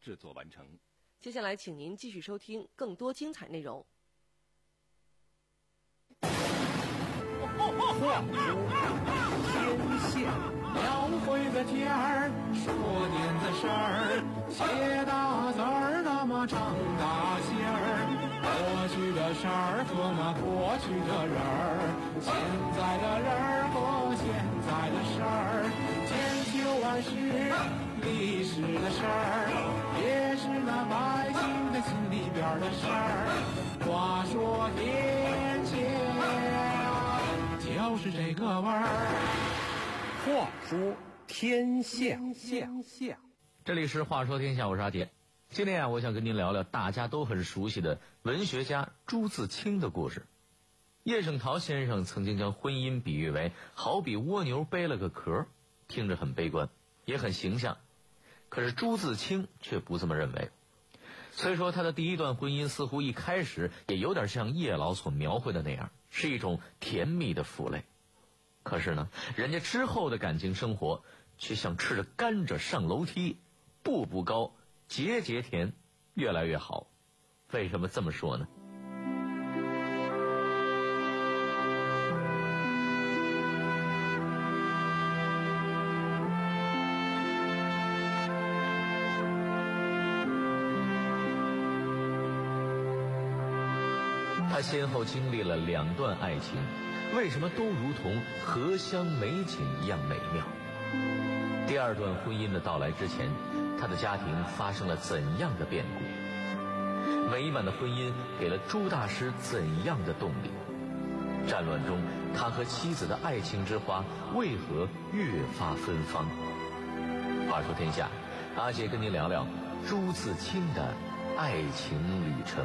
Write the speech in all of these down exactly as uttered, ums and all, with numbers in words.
制作完成。 接下来请您继续收听更多精彩内容。 画天下，描绘个天儿，说点子事儿，写大字儿，那么唱大戏儿。过去的事儿和那过去的人儿，现在的人儿和现在的事儿，千秋万世历史的事儿，也是那百姓的心里边的事儿。话说天下，就是这个味儿。 话说天下， 这里是话说天下，我是阿杰。今天啊，我想跟您聊聊大家都很熟悉的文学家朱自清的故事。叶圣陶先生曾经将婚姻比喻为好比蜗牛背了个壳，听着很悲观，也很形象。可是朱自清却不这么认为。虽说他的第一段婚姻似乎一开始也有点像叶老所描绘的那样，是一种甜蜜的抚慰。可是呢，人家之后的感情生活却像吃着甘蔗上楼梯，步步高，节节甜，越来越好。为什么这么说呢？他先后经历了两段爱情，为什么都如同荷香美景一样美妙？第二段婚姻的到来之前，他的家庭发生了怎样的变故？美满的婚姻给了朱大师怎样的动力？战乱中，他和妻子的爱情之花为何越发芬芳？话说天下，阿杰跟您聊聊朱自清的爱情旅程。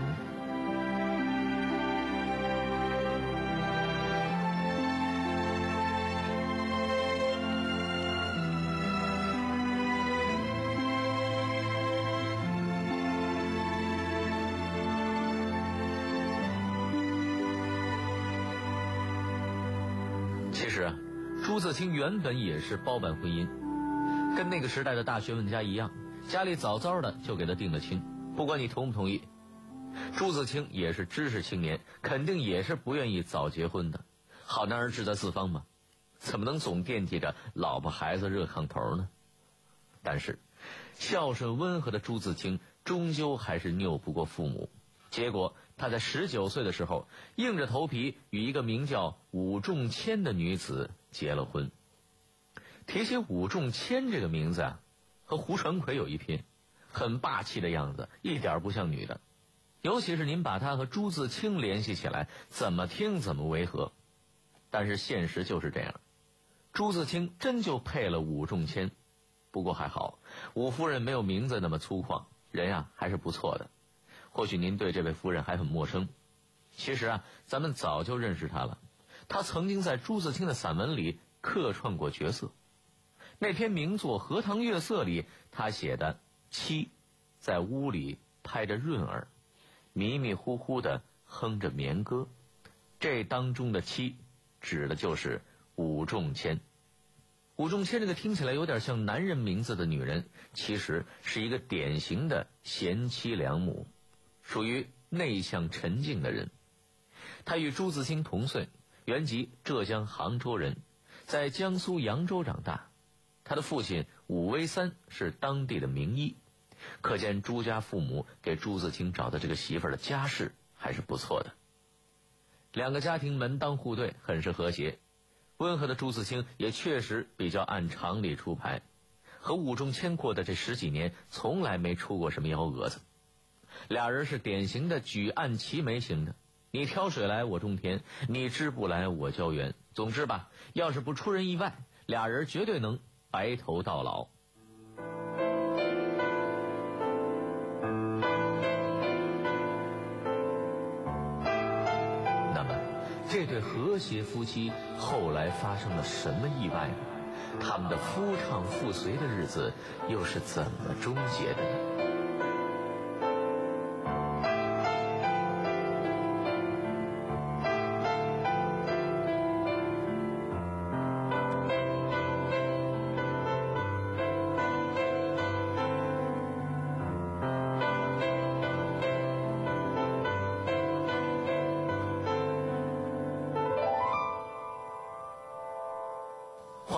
朱自清原本也是包办婚姻，跟那个时代的大学问家一样，家里早早的就给他定了亲，不管你同不同意。朱自清也是知识青年，肯定也是不愿意早结婚的。好男儿志在四方嘛，怎么能总惦记着老婆孩子热炕头呢？但是孝顺温和的朱自清终究还是拗不过父母，结果他在十九岁的时候硬着头皮与一个名叫武仲谦的女子结了婚。提起武仲谦这个名字啊，和胡传魁有一拼，很霸气的样子，一点不像女的。尤其是您把他和朱自清联系起来，怎么听怎么违和。但是现实就是这样，朱自清真就配了武仲谦。不过还好，武夫人没有名字那么粗犷，人呀还是不错的。或许您对这位夫人还很陌生，其实啊，咱们早就认识她了。她曾经在朱自清的散文里客串过角色。那篇名作《荷塘月色》里，她写的妻在屋里拍着闰儿，迷迷糊糊地哼着眠歌，这当中的妻指的就是武仲谦。武仲谦这个听起来有点像男人名字的女人，其实是一个典型的贤妻良母，属于内向沉静的人。他与朱自清同岁，原籍浙江杭州人，在江苏扬州长大。他的父亲武威三是当地的名医，可见朱家父母给朱自清找的这个媳妇儿的家世还是不错的。两个家庭门当户对，很是和谐。温和的朱自清也确实比较按常理出牌，和武仲谦过的这十几年从来没出过什么幺蛾子。俩人是典型的举案齐眉型的，你挑水来我种田，你织布来我浇园。总之吧，要是不出人意外，俩人绝对能白头到老。那么这对和谐夫妻后来发生了什么意外呢？他们的夫唱妇随的日子又是怎么终结的呢？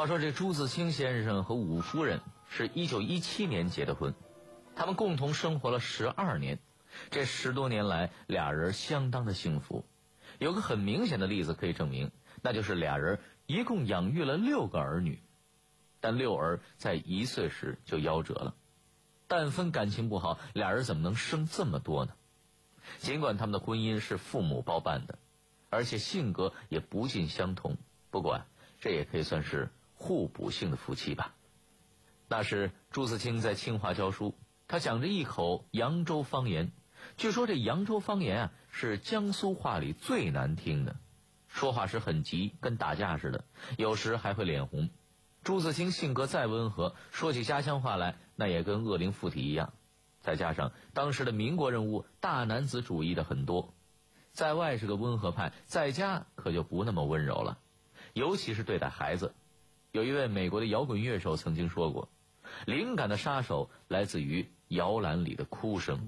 说这朱自清先生和武夫人是一九一七年结的婚，他们共同生活了十二年，这十多年来俩人相当的幸福。有个很明显的例子可以证明，那就是俩人一共养育了六个儿女，但六儿在一岁时就夭折了。但分感情不好，俩人怎么能生这么多呢？尽管他们的婚姻是父母包办的，而且性格也不尽相同，不过这也可以算是互补性的夫妻吧。那时朱自清在清华教书，他讲着一口扬州方言，据说这扬州方言啊是江苏话里最难听的，说话时很急，跟打架似的，有时还会脸红。朱自清性格再温和，说起家乡话来那也跟恶灵附体一样。再加上当时的民国人物大男子主义的很多，在外是个温和派，在家可就不那么温柔了，尤其是对待孩子。有一位美国的摇滚乐手曾经说过，灵感的杀手来自于摇篮里的哭声。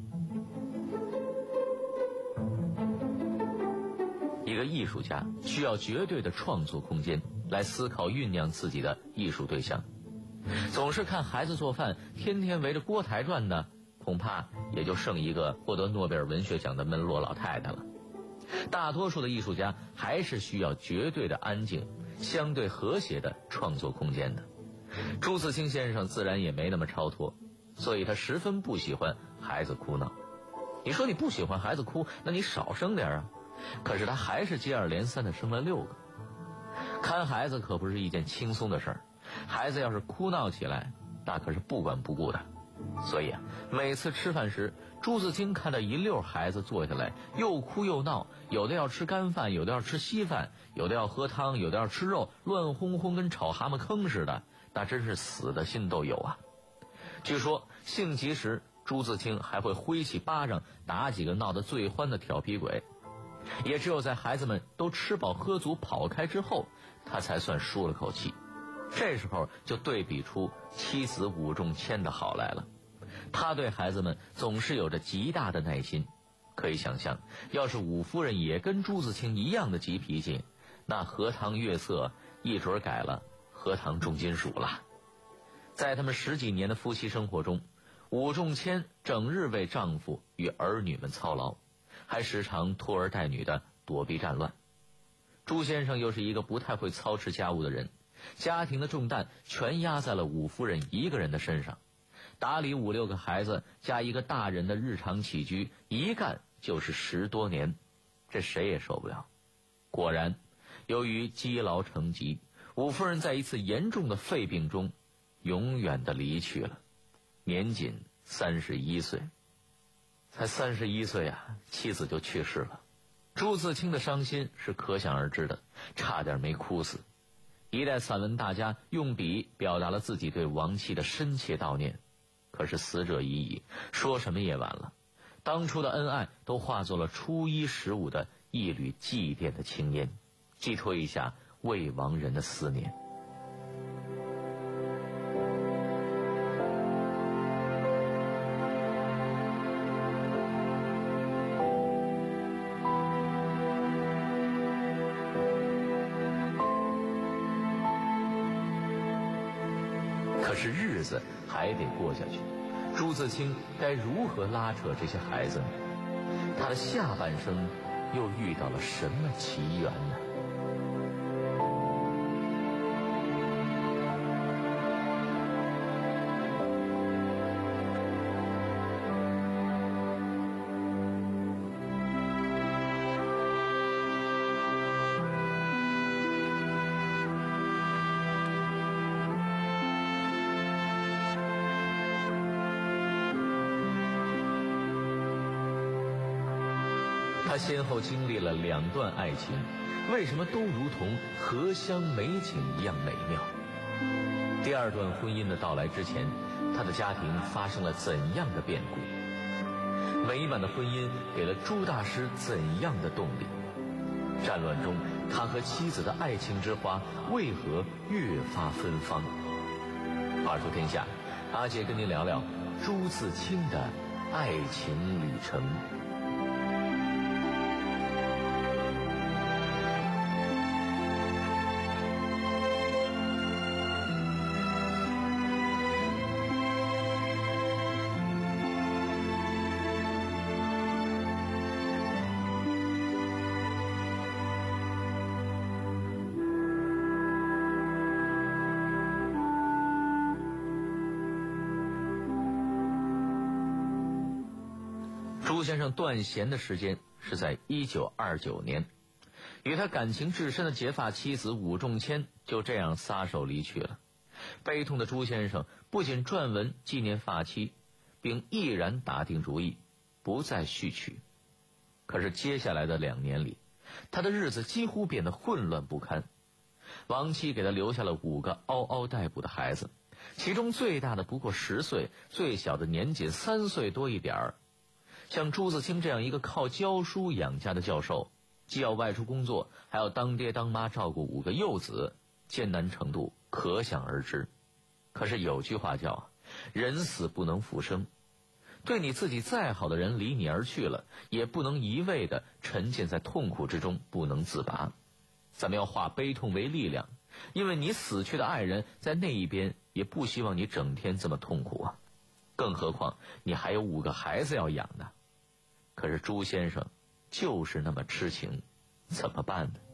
一个艺术家需要绝对的创作空间来思考酝酿自己的艺术对象，总是看孩子做饭，天天围着锅台转的，恐怕也就剩一个获得诺贝尔文学奖的门罗老太太了。大多数的艺术家还是需要绝对的安静，相对和谐的创作空间的。朱自清先生自然也没那么超脱，所以他十分不喜欢孩子哭闹。你说你不喜欢孩子哭，那你少生点啊。可是他还是接二连三的生了六个。看孩子可不是一件轻松的事儿，孩子要是哭闹起来，那可是不管不顾的。所以啊，每次吃饭时，朱自清看到一溜孩子坐下来，又哭又闹，有的要吃干饭，有的要吃稀饭，有的要喝汤，有的要吃肉，乱哄哄跟炒蛤蟆坑似的，那真是死的心都有啊。据说性急时，朱自清还会挥起巴掌打几个闹得最欢的调皮鬼，也只有在孩子们都吃饱喝足跑开之后，他才算舒了口气。这时候就对比出妻子武仲谦的好来了，他对孩子们总是有着极大的耐心。可以想象，要是武夫人也跟朱自清一样的急脾气，那荷塘月色一准改了荷塘重金属了。在他们十几年的夫妻生活中，武仲谦整日为丈夫与儿女们操劳，还时常拖儿带女的躲避战乱。朱先生又是一个不太会操持家务的人，家庭的重担全压在了武夫人一个人的身上，打理五六个孩子加一个大人的日常起居，一干就是十多年，这谁也受不了。果然，由于积劳成疾，武夫人在一次严重的肺病中永远的离去了，年仅三十一岁。才三十一岁啊，妻子就去世了。朱自清的伤心是可想而知的，差点没哭死。一代散文大家用笔表达了自己对亡妻的深切悼念，可是死者已矣，说什么也晚了。当初的恩爱都化作了初一十五的一缕祭奠的青烟，寄托一下未亡人的思念。可是日子还得过下去，朱自清该如何拉扯这些孩子呢？他的下半生又遇到了什么奇缘呢？他先后经历了两段爱情，为什么都如同荷香美景一样美妙？第二段婚姻的到来之前，他的家庭发生了怎样的变故？美满的婚姻给了朱大师怎样的动力？战乱中，他和妻子的爱情之花为何越发芬芳？话说天下，阿杰跟您聊聊朱自清的爱情旅程。 朱先生断弦的时间是在一九二九年，与他感情至深的结发妻子武仲谦就这样撒手离去了。悲痛的朱先生不仅撰文纪念发妻，并毅然打定主意不再续娶。可是接下来的两年里，他的日子几乎变得混乱不堪。亡妻给他留下了五个嗷嗷待哺的孩子，其中最大的不过十岁，最小的年仅三岁多一点儿。像朱自清这样一个靠教书养家的教授，既要外出工作，还要当爹当妈照顾五个幼子，艰难程度可想而知。可是有句话叫人死不能复生，对你自己再好的人离你而去了，也不能一味地沉浸在痛苦之中不能自拔。咱们要化悲痛为力量，因为你死去的爱人在那一边也不希望你整天这么痛苦啊，更何况你还有五个孩子要养呢。可是朱先生就是那么痴情，怎么办呢？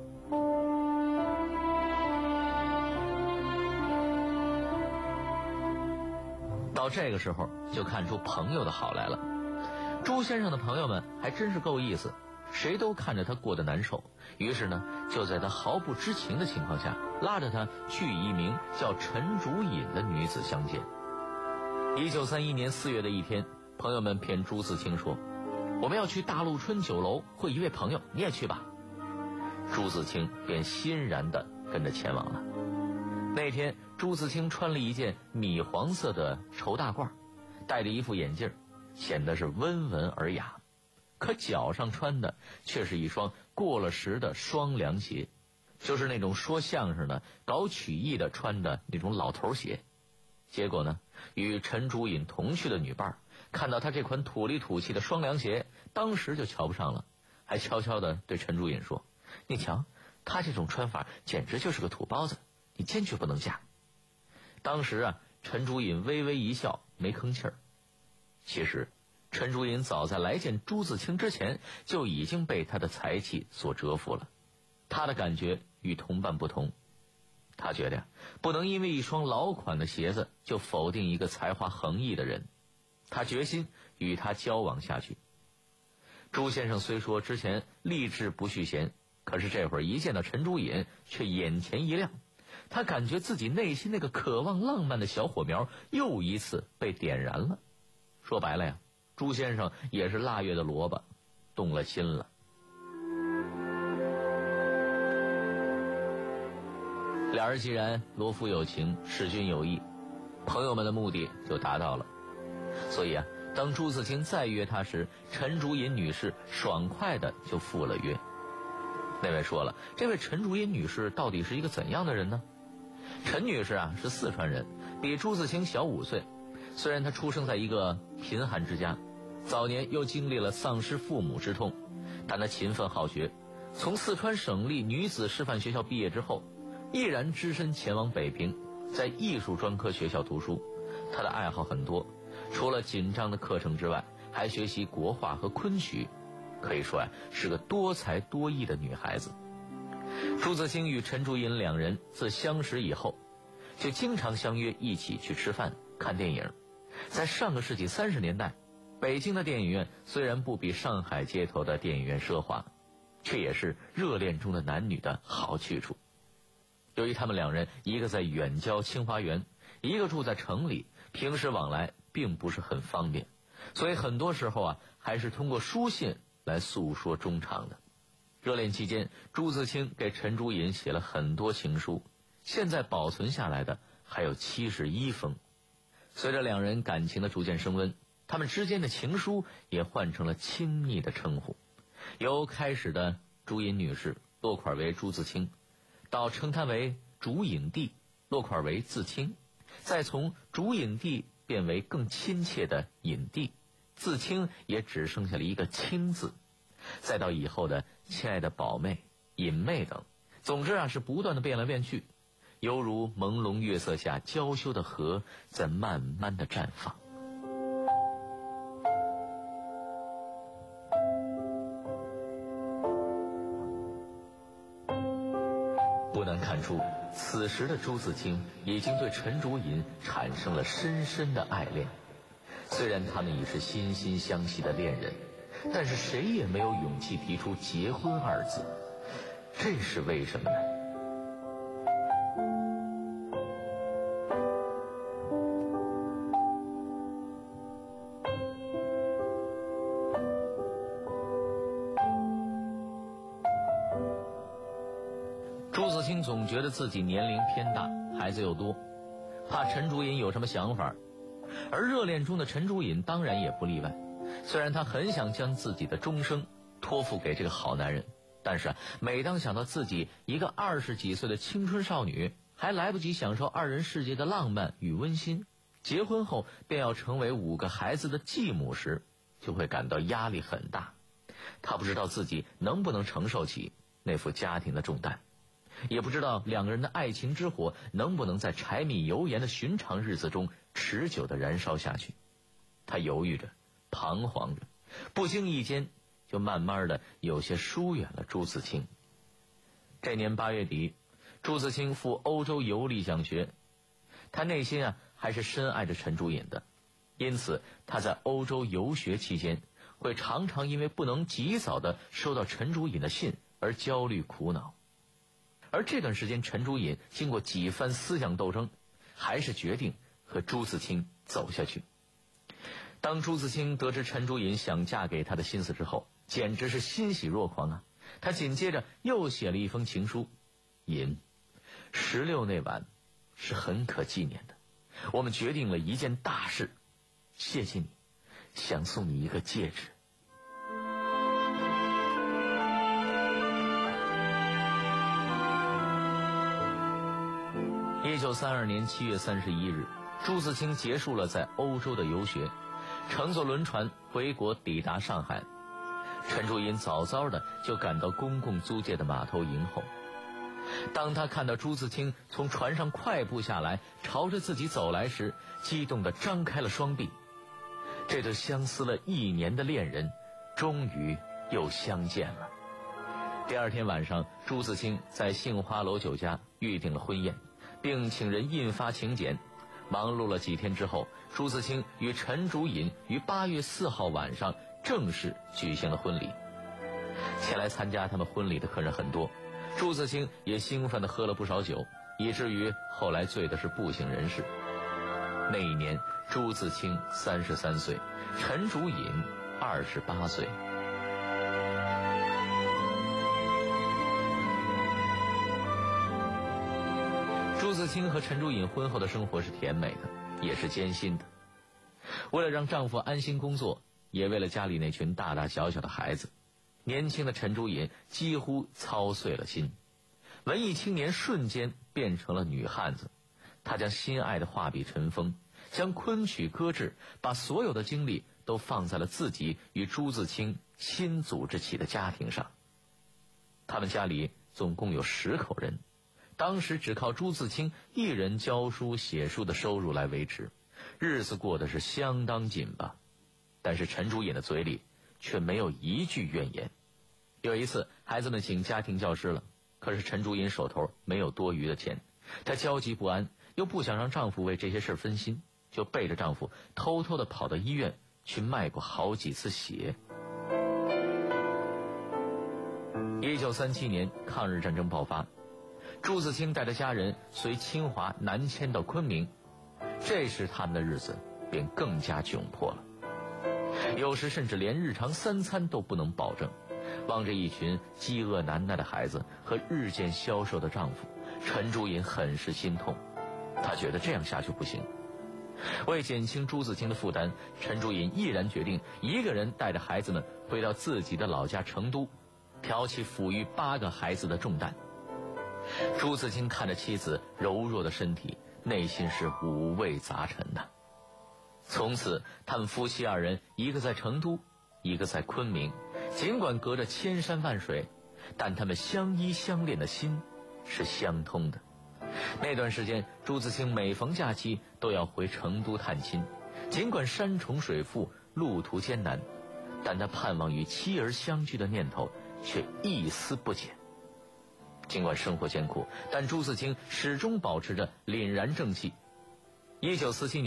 到这个时候就看出朋友的好来了。朱先生的朋友们还真是够意思，谁都看着他过得难受，于是呢就在他毫不知情的情况下，拉着他去与一名叫陈竹隐的女子相见。一九三一年四月的一天，朋友们骗朱自清说，我们要去大陆春酒楼会一位朋友，你也去吧。朱自清便欣然地跟着前往了。那天朱自清穿了一件米黄色的绸大褂，戴着一副眼镜，显得是温文尔雅，可脚上穿的却是一双过了时的双凉鞋，就是那种说相声的搞曲艺的穿的那种老头鞋。结果呢，与陈竹隐同去的女伴看到他这款土里土气的双凉鞋，当时就瞧不上了，还悄悄地对陈竹隐说，你瞧他这种穿法简直就是个土包子，你坚决不能嫁。当时啊，陈竹隐微微一笑，没吭气儿。其实陈竹隐早在来见朱自清之前就已经被他的才气所折服了。他的感觉与同伴不同，他觉得不能因为一双老款的鞋子就否定一个才华横溢的人，他决心与他交往下去。朱先生虽说之前立志不续弦，可是这会儿一见到陈竹隐却眼前一亮，他感觉自己内心那个渴望浪漫的小火苗又一次被点燃了。说白了呀，朱先生也是腊月的萝卜，动了心了。两人既然罗夫有情，势均有意，朋友们的目的就达到了。所以啊，当朱自清再约他时，陈竹隐女士爽快的就赴了约。那位说了，这位陈竹隐女士到底是一个怎样的人呢？陈女士啊是四川人，比朱自清小五岁。虽然她出生在一个贫寒之家，早年又经历了丧失父母之痛，但她勤奋好学，从四川省立女子师范学校毕业之后，毅然只身前往北平，在艺术专科学校读书。她的爱好很多，除了紧张的课程之外，还学习国画和昆曲，可以说呀、啊、是个多才多艺的女孩子。朱自清与陈竹隐两人自相识以后，就经常相约一起去吃饭、看电影。在上个世纪三十年代，北京的电影院虽然不比上海街头的电影院奢华，却也是热恋中的男女的好去处。由于他们两人一个在远郊清华园，一个住在城里，平时往来并不是很方便，所以很多时候啊，还是通过书信来诉说衷肠的。热恋期间，朱自清给陈竹隐写了很多情书，现在保存下来的还有七十一封。随着两人感情的逐渐升温，他们之间的情书也换成了亲密的称呼，由开始的竹隐女士落款为朱自清，到称她为竹隐弟，落款为自清，再从竹隐弟变为更亲切的隐弟，自清也只剩下了一个清字，再到以后的亲爱的宝妹、隐妹等，总之啊是不断的变来变去，犹如朦胧月色下娇羞的河在慢慢的绽放。不难看出，此时的朱自清已经对陈竹隐产生了深深的爱恋。 虽然他们已是心心相惜的恋人，但是谁也没有勇气提出结婚二字，这是为什么呢？朱自清总觉得自己年龄偏大，孩子又多，怕陈竹隐有什么想法，而热恋中的陈竹隐当然也不例外。虽然他很想将自己的终生托付给这个好男人，但是每当想到自己一个二十几岁的青春少女还来不及享受二人世界的浪漫与温馨，结婚后便要成为五个孩子的继母时，就会感到压力很大。他不知道自己能不能承受起那副家庭的重担，也不知道两个人的爱情之火能不能在柴米油盐的寻常日子中持久地燃烧下去。他犹豫着，彷徨着，不经意间就慢慢的有些疏远了朱自清。这年八月底，朱自清赴欧洲游历讲学，他内心啊还是深爱着陈竹隐的，因此他在欧洲游学期间会常常因为不能及早的收到陈竹隐的信而焦虑苦恼。而这段时间，陈竹隐经过几番思想斗争，还是决定和朱自清走下去。当朱自清得知陈竹隐想嫁给他的心思之后，简直是欣喜若狂啊！他紧接着又写了一封情书：隐，十六那晚是很可纪念的，我们决定了一件大事，谢谢你，想送你一个戒指。一九三二年七月三十一日，朱自清结束了在欧洲的游学，乘坐轮船回国，抵达上海。陈竹隐早早的就赶到公共租界的码头迎候。当他看到朱自清从船上快步下来，朝着自己走来时，激动地张开了双臂。这对相思了一年的恋人，终于又相见了。第二天晚上，朱自清在杏花楼酒家预定了婚宴，并请人印发请柬。忙碌了几天之后，朱自清与陈竹隐于八月四号晚上正式举行了婚礼。前来参加他们婚礼的客人很多，朱自清也兴奋地喝了不少酒，以至于后来醉的是不省人事。那一年，朱自清三十三岁，陈竹隐二十八岁。朱自清和陈竹隐婚后的生活是甜美的，也是艰辛的。为了让丈夫安心工作，也为了家里那群大大小小的孩子，年轻的陈竹隐几乎操碎了心。文艺青年瞬间变成了女汉子，她将心爱的画笔尘封，将昆曲搁置，把所有的精力都放在了自己与朱自清新组织起的家庭上。他们家里总共有十口人，当时只靠朱自清一人教书写书的收入来维持，日子过得是相当紧吧。但是陈竹隐的嘴里却没有一句怨言。有一次，孩子们请家庭教师了，可是陈竹隐手头没有多余的钱，她焦急不安，又不想让丈夫为这些事分心，就背着丈夫偷偷地跑到医院去卖过好几次血。一九三七年，抗日战争爆发，朱自清带着家人随清华南迁到昆明，这时他们的日子便更加窘迫了，有时甚至连日常三餐都不能保证。望着一群饥饿难耐的孩子和日渐消瘦的丈夫，陈竹隐很是心痛。她觉得这样下去不行。为减轻朱自清的负担，陈竹隐毅然决定一个人带着孩子们回到自己的老家成都，挑起抚育八个孩子的重担。朱自清看着妻子柔弱的身体，内心是五味杂陈呐。从此，他们夫妻二人，一个在成都，一个在昆明，尽管隔着千山万水，但他们相依相恋的心是相通的。那段时间，朱自清每逢假期都要回成都探亲，尽管山重水复，路途艰难，但他盼望与妻儿相聚的念头却一丝不减。尽管生活艰苦，但朱自清始终保持着凛然正气。一九四七年，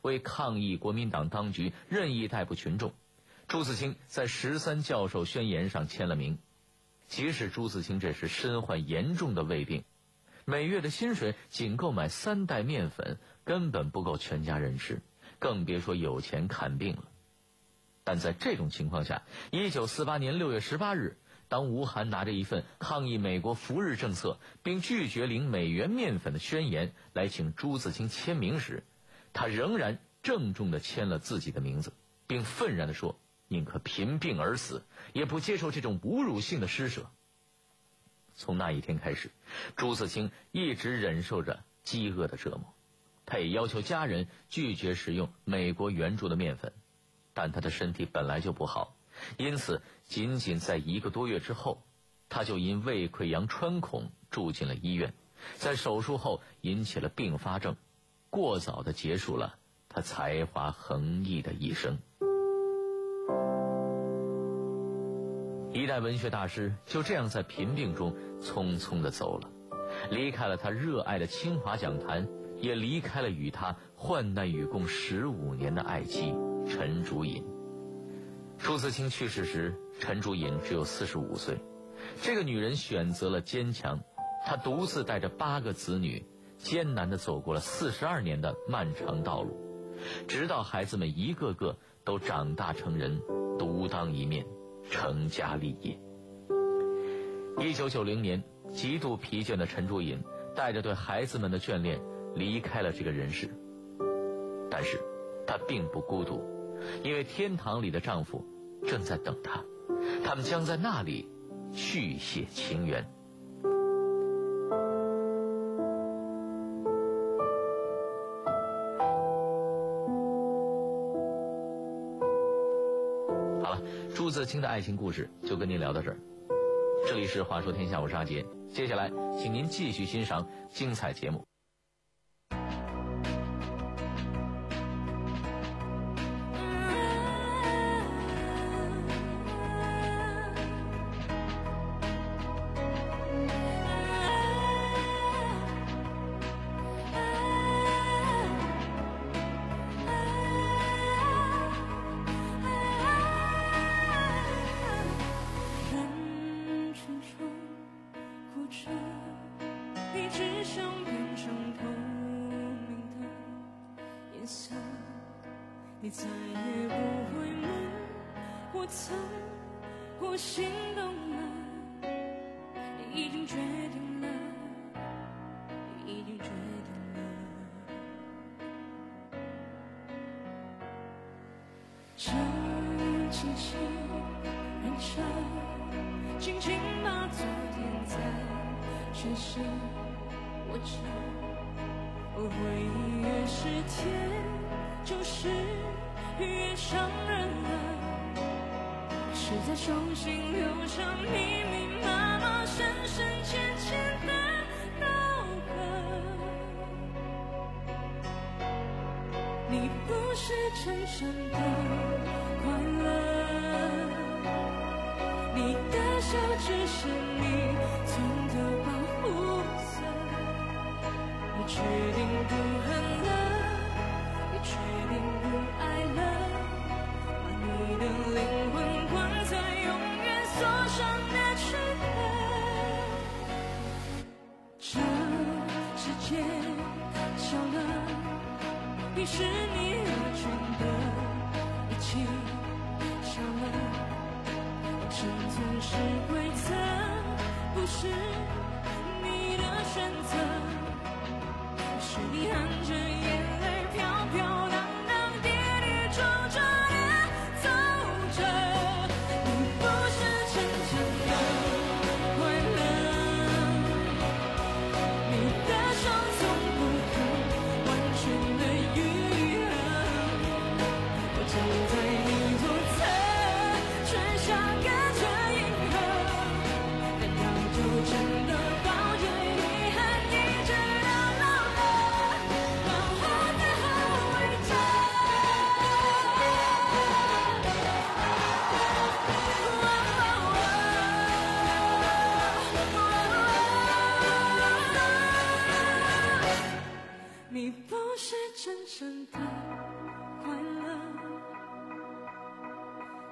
为抗议国民党当局任意逮捕群众。朱自清在十三教授宣言上签了名。即使朱自清这时身患严重的胃病，每月的薪水仅购买三袋面粉，根本不够全家人吃，更别说有钱看病了。但在这种情况下，一九四八年六月十八日，当吴晗拿着一份抗议美国扶日政策并拒绝领美元面粉的宣言来请朱自清签名时，他仍然郑重地签了自己的名字，并愤然地说，宁可贫病而死，也不接受这种侮辱性的施舍。从那一天开始，朱自清一直忍受着饥饿的折磨，他也要求家人拒绝使用美国援助的面粉，但他的身体本来就不好，因此仅仅在一个多月之后，他就因胃溃疡穿孔住进了医院，在手术后引起了并发症，过早地结束了他才华横溢的一生。一代文学大师就这样在贫病中匆匆地走了，离开了他热爱的清华讲坛，也离开了与他患难与共十五年的爱妻陈竹隐。朱自清去世时，陈竹隐只有四十五岁。这个女人选择了坚强，她独自带着八个子女，艰难地走过了四十二年的漫长道路，直到孩子们一个个都长大成人，独当一面，成家立业。一九九零年，极度疲倦的陈竹隐带着对孩子们的眷恋离开了这个人世。但是她并不孤独，因为天堂里的丈夫正在等她，他们将在那里续写情缘。好了，朱自清的爱情故事就跟您聊到这儿。这里是话说天下，我是阿杰，接下来请您继续欣赏精彩节目。 你再也不会问我曾我心动了，你已经决定了，你已经决定了。这机器燃烧，轻轻把昨天在身上握着，而回忆越是甜，就是越伤人了，是在手心留下密密麻麻、深深浅浅的刀痕。你不是真正的快乐，你的笑只是你存的保护色。你决定不恨了，决定不爱了，把你的灵魂关在永远锁上的躯壳。这世界小了，你是你而全的一切小了，生存是规则，不是你的选择，是你含着眼泪飘飘荡荡跌跌撞撞地走着。你不是真正的快乐，你的伤从不肯完全的愈合，我站在你左侧，却像隔着银河，难道就真的抱着遗憾一直到老了？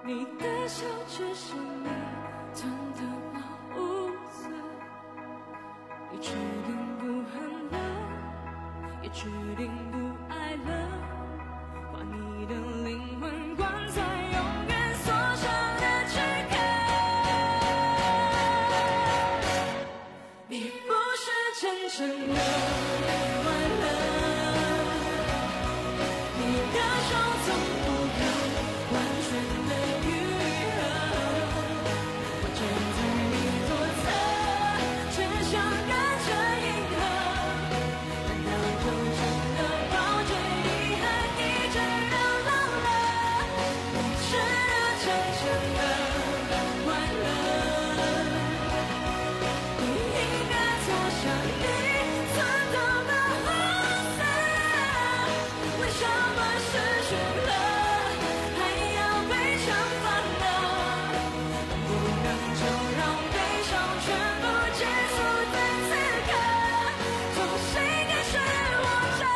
你的笑只是你吞的保护色，你决定不恨了，也决定不爱了，把你的灵魂关在永远锁上的躯壳。你不是真正的快乐，你的手总不能完全的愈合，我站在你左侧，只想跟着银河，难道就真的抱着遗憾一直到老了？你是的真正的快乐，你应该坐下你存到的红色，为什么失去了还要悲伤烦恼？不能就让悲伤全部结束在此刻，从谁开始我找？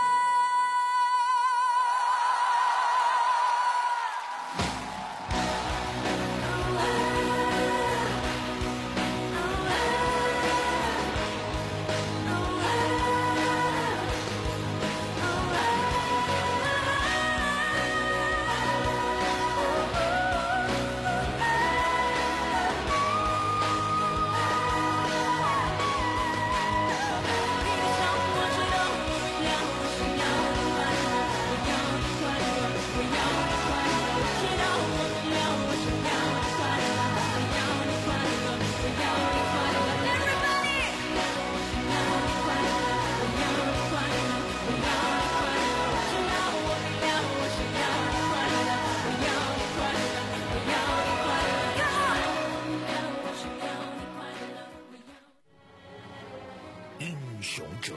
英雄者，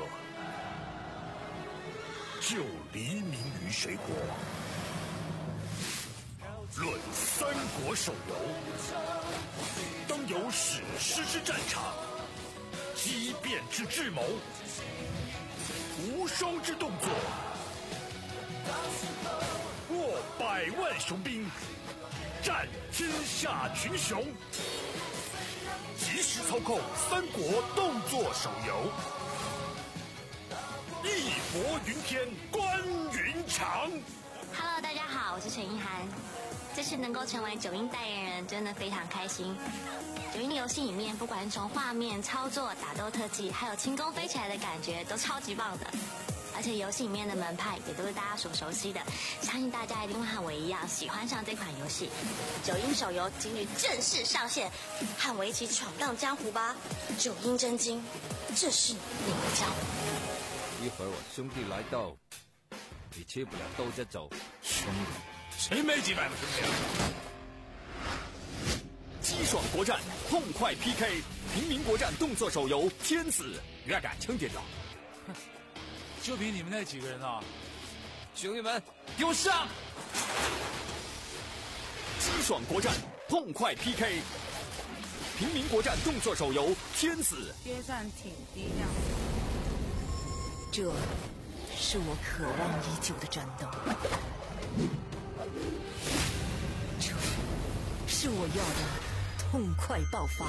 就黎明于水火。论三国手游，当有史诗之战场，激变之智谋，无双之动作，握百万雄兵，战天下群雄。即时操控三国动作手游，义薄云天，关云长。 Hello， 大家好，我是陈意涵。这次能够成为九阴代言人，真的非常开心。九阴的游戏里面，不管是从画面、操作、打斗特技，还有轻功飞起来的感觉，都超级棒的。而且游戏里面的门派也都是大家所熟悉的，相信大家一定会和我一样喜欢上这款游戏。九阴手游今日正式上线，和我一起闯荡江湖吧！九阴真经，这是你的江湖。 一会儿我兄弟来到，你吃不了兜着走。 兄弟，谁没几百个兄弟啊？ 激爽国战，痛快 P K， 平民国战动作手游《天子》，越敢轻点的。 就凭你们那几个人啊！ 兄弟们， 给我上！ 激爽国战，痛快 P K， 平民国战动作手游《天子》。 约战挺低调。 这是我渴望已久的战斗，这是我要的痛快爆发，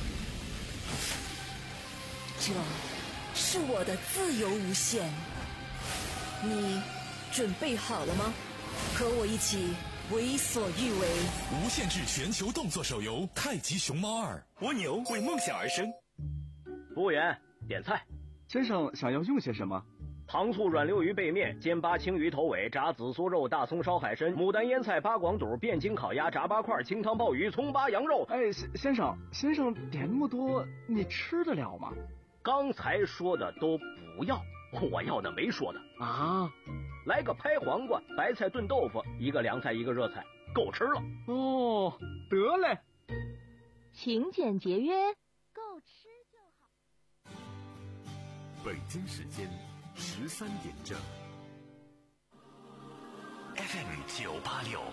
这是我的自由无限。你准备好了吗？和我一起为所欲为。 无限制全球动作手游《太极熊猫二》。 蜗牛为梦想而生。 服务员，点菜。 先生想要用些什么？ 糖醋软溜鱼背面、煎八青鱼头尾、炸紫苏肉、大葱烧海参、牡丹腌菜、八广肚、汴京烤鸭、炸八块、清汤鲍鱼、葱八羊肉。 哎，先生，先生点那么多，你吃得了吗？ 刚才说的都不要，我要的没说的啊。 来个拍黄瓜，白菜炖豆腐，一个凉菜一个热菜，够吃了。 哦，得嘞。 勤俭节约， 够吃就好。 北京时间十三点整。F M 九八六。